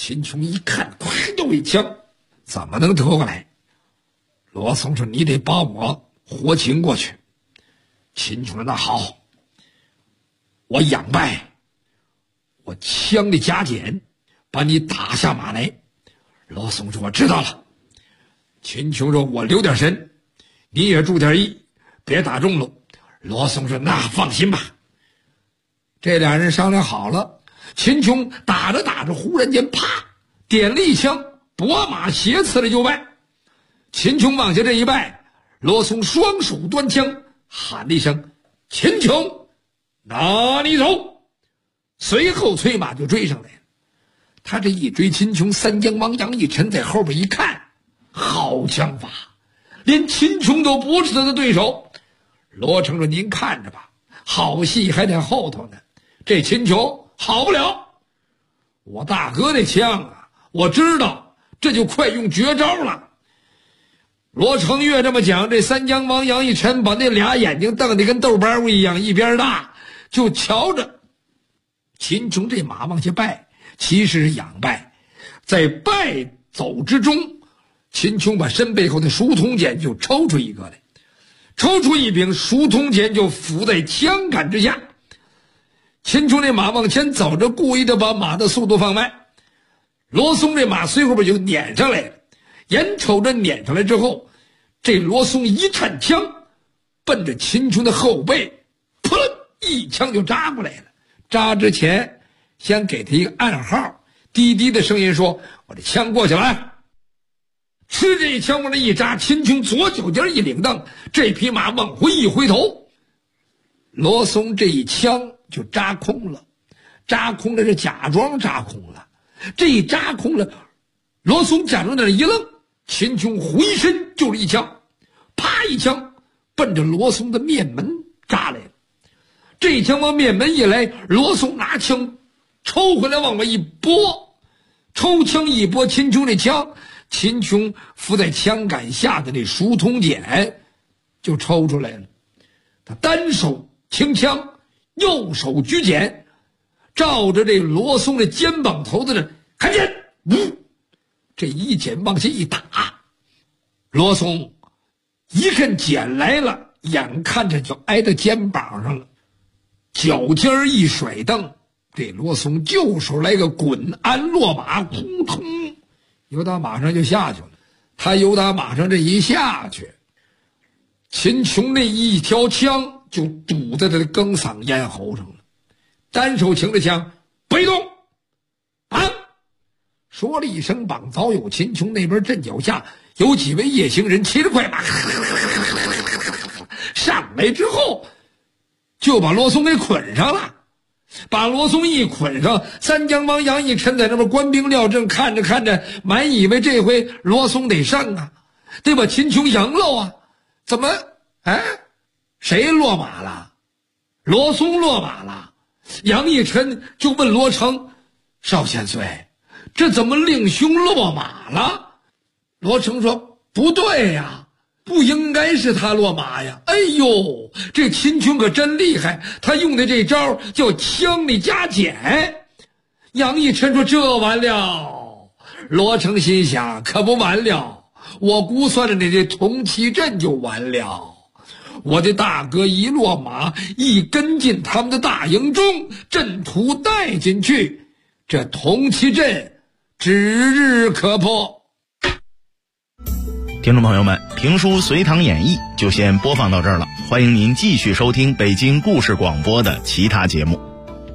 秦琼一看，咵又一枪，怎么能得过来？罗松说：“你得把我活擒过去。”秦琼说：“那好，我养败，我枪的加减，把你打下马来。”罗松说：“我知道了。”秦琼说：“我留点神，你也注点意，别打中了。”罗松说：“那放心吧。”这俩人商量好了，秦琼打着打着，忽然间啪点了一枪，拨马斜刺了就拜。秦琼往下这一拜，罗松双手端枪，喊了一声：“秦琼，拿你走！”随后催马就追上来了。他这一追，秦琼三江王杨义臣在后边一看，好枪法，连秦琼都不是他的对手。罗成说：“您看着吧，好戏还在后头呢。这秦琼好不了，我大哥那枪啊，我知道，这就快用绝招了。”罗成岳这么讲，这三江王杨义臣把那俩眼睛瞪得跟豆包一样，一边大，就瞧着秦琼这马往下拜，其实是仰拜。在拜走之中，秦琼把身背后的书童剑就抽出一个来，抽出一柄书童剑就伏在枪杆之下。秦琼这马往前走着，故意的把马的速度放慢。罗松这马随后边就撵上来了，眼瞅着撵上来之后，这罗松一颤枪，奔着秦琼的后背，扑棱一枪就扎过来了。扎之前先给他一个暗号，低低的声音说：“我这枪过去了。”吃这一枪往这一扎，秦琼左脚尖一领蹬，这匹马往回一回头，罗松这一枪就扎空了。扎空了是假装扎空了，这一扎空了，罗松假装在那一愣，秦琼回身就是一枪，啪一枪奔着罗松的面门扎来了。这一枪往面门一来，罗松拿枪抽回来往外一拨，抽枪一拨，秦琼这枪，秦琼伏在枪杆下的那书童锏就抽出来了。他单手轻枪，右手举锏，照着这罗松的肩膀头子呢，看见，这一锏往下一打，罗松一看锏来了，眼看着就挨到肩膀上了，脚尖一甩蹬，这罗松就手来个滚鞍落马，扑通由打马上就下去了。他由打马上这一下去，秦琼那一条枪就堵在他的更嗓咽喉上了。单手擎着枪，不许动！绑！说了一声绑，早有秦琼那边阵脚下有几位夜行人骑着快马上来之后，就把罗松给捆上了。把罗松一捆上，三江王杨义臣在那边官兵廖正，看着看着，满以为这回罗松得胜啊，得把秦琼赢了啊。怎么谁落马了？罗松落马了。杨义臣就问罗成：“少千岁，这怎么令兄落马了？”罗成说：“不对呀，不应该是他落马呀！哎呦，这秦琼可真厉害，他用的这招叫枪里加减。”杨义臣说：“这完了。”罗成心想：可不完了，我估算着你这铜旗阵就完了。我的大哥一落马，一跟进他们的大营中，阵图带进去，这铜旗阵指日可破。 听众朋友们，评书《隋唐演义》就先播放到这儿了，欢迎您继续收听北京故事广播的其他节目。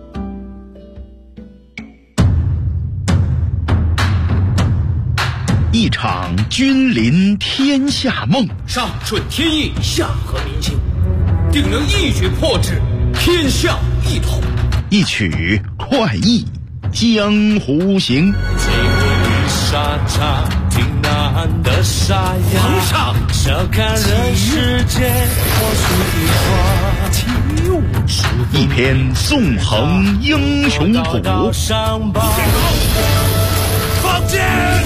一场君临天下梦， 上顺天意，下合民心，定能一举破之，天下一统。 一曲快意江湖行。 这回沙场挺难的沙哑， 皇上笑看人世间或许一花， 一篇纵横英雄谱， 放箭！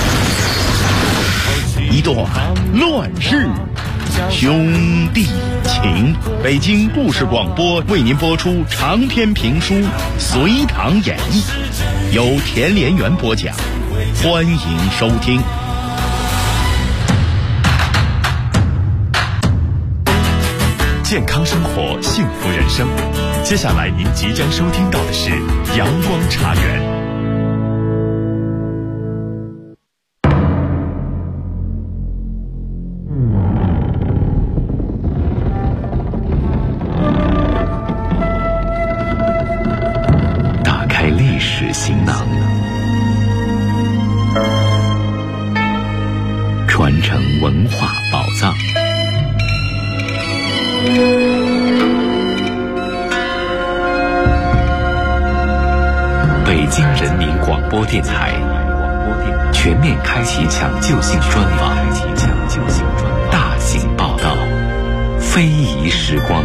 一段乱世兄弟情。 情，北京故事广播为您播出长篇评书《隋唐演义》，由田连元播讲，欢迎收听。 健康生活，幸福人生。接下来您即将收听到的是阳光茶园。打开历史行囊，传承文化宝藏。北京人民广播电台全面开启抢救性专访，大型报道，非遗时光。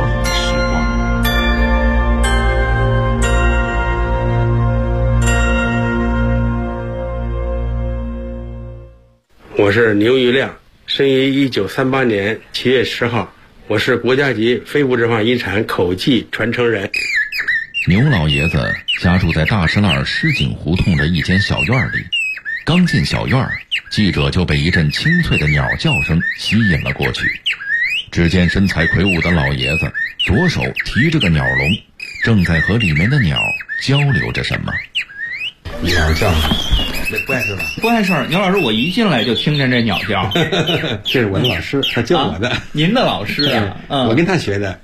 我是牛玉亮，生于1938年7月10号，我是国家级非物质文化遗产口技传承人。 牛老爷子家住在大石栏石井胡同的一间小院里，刚进小院，记者就被一阵清脆的鸟叫声吸引了过去。只见身材魁梧的老爷子左手提着个鸟笼，正在和里面的鸟交流着什么。 鸟叫，这不碍事吧？ 不碍事。牛老师，我一进来就听见这鸟叫。 这是我的老师，他教我的。 您的老师啊？ 我跟他学的。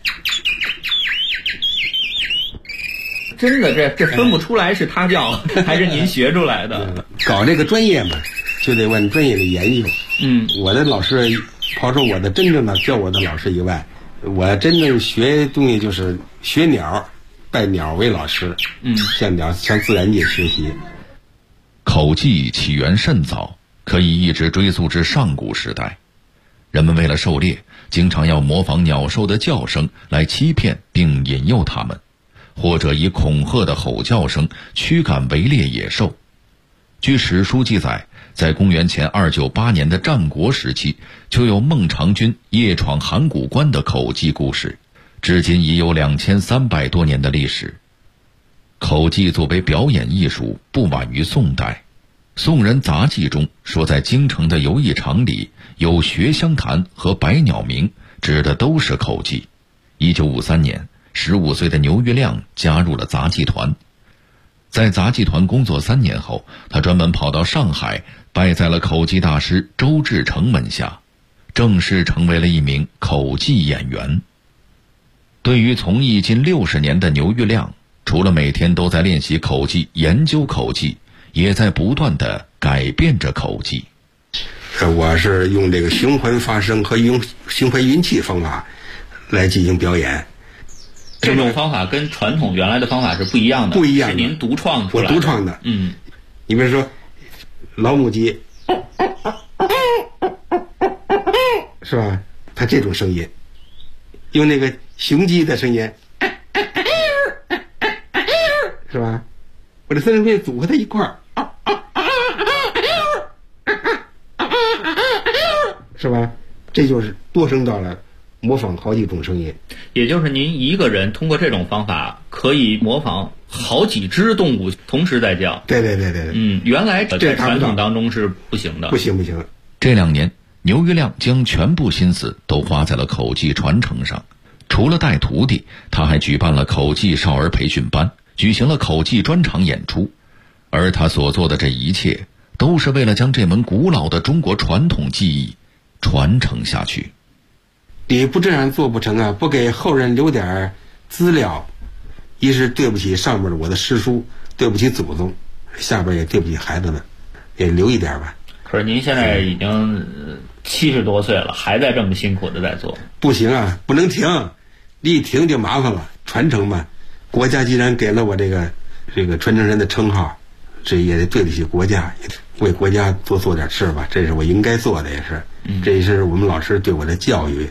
真的，这分不出来是他教还是您学出来的。 搞这个专业嘛，就得往专业里研究。我的老师，刨出我的真正的教我的老师以外，我真正学东西就是学鸟，拜鸟为老师。向自然界学习。 口技起源甚早，可以一直追溯至上古时代。人们为了狩猎，经常要模仿鸟兽的叫声来欺骗并引诱它们，或者以恐吓的吼叫声驱赶围猎野兽。据史书记载，在公元前298年的战国时期，就有孟尝君夜闯函谷关的口技故事，至今已有2300多年的历史。口技作为表演艺术，不晚于宋代。宋人杂记中说，在京城的游艺场里有学香坛和百鸟鸣，指的都是口技。1953年15岁的牛玉亮加入了杂技团。在杂技团工作3年后，他专门跑到上海，拜在了口技大师周志成门下，正式成为了一名口技演员。对于从艺近60年的牛玉亮，除了每天都在练习口技、研究口技，也在不断地改变着口技。 我是用这个循环发声和用循环运气方法来进行表演。 这种方法跟传统原来的方法是不一样的， 不一样的， 是您独创出来的。 我独创的。你比如说老母鸡，是吧？它这种声音，用那个雄鸡的声音，是吧？我这三声片组合在一块儿，是吧？这就是多声道了，模仿好几种声音。 也就是您一个人通过这种方法可以模仿好几只动物同时在叫。 对。 原来在传统当中是不行的。 不行。 这2年，牛玉亮将全部心思都花在了口技传承上。除了带徒弟，他还举办了口技少儿培训班，举行了口技专场演出。而他所做的这一切，都是为了将这门古老的中国传统技艺传承下去。 你不这样做不成啊！不给后人留点资料，一是对不起上面的我的师叔，对不起祖宗，下边也对不起孩子们，也留一点吧。 可是您现在已经70多岁了，还在这么辛苦的在做。 不行啊，不能停，一停就麻烦了。传承嘛，国家既然给了我这个传承人的称号，这也得对得起国家，也为国家多做点事吧，这是我应该做的，也是，这也是我们老师对我的教育。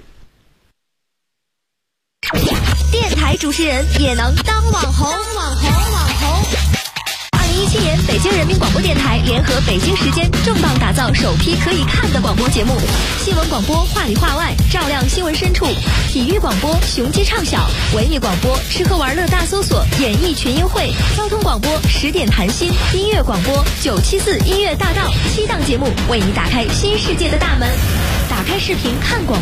电台主持人也能当网红。2017年北京人人民广播电台联合北京时间重磅打造首批可以看的广播节目。新闻广播话里话外，照亮新闻深处；体育广播雄鸡唱晓；文艺广播吃喝玩乐大搜索，演艺群英会；交通广播10点谈心；音乐广播974音乐大道，7档节目为你打开新世界的大门。打开视频看广播。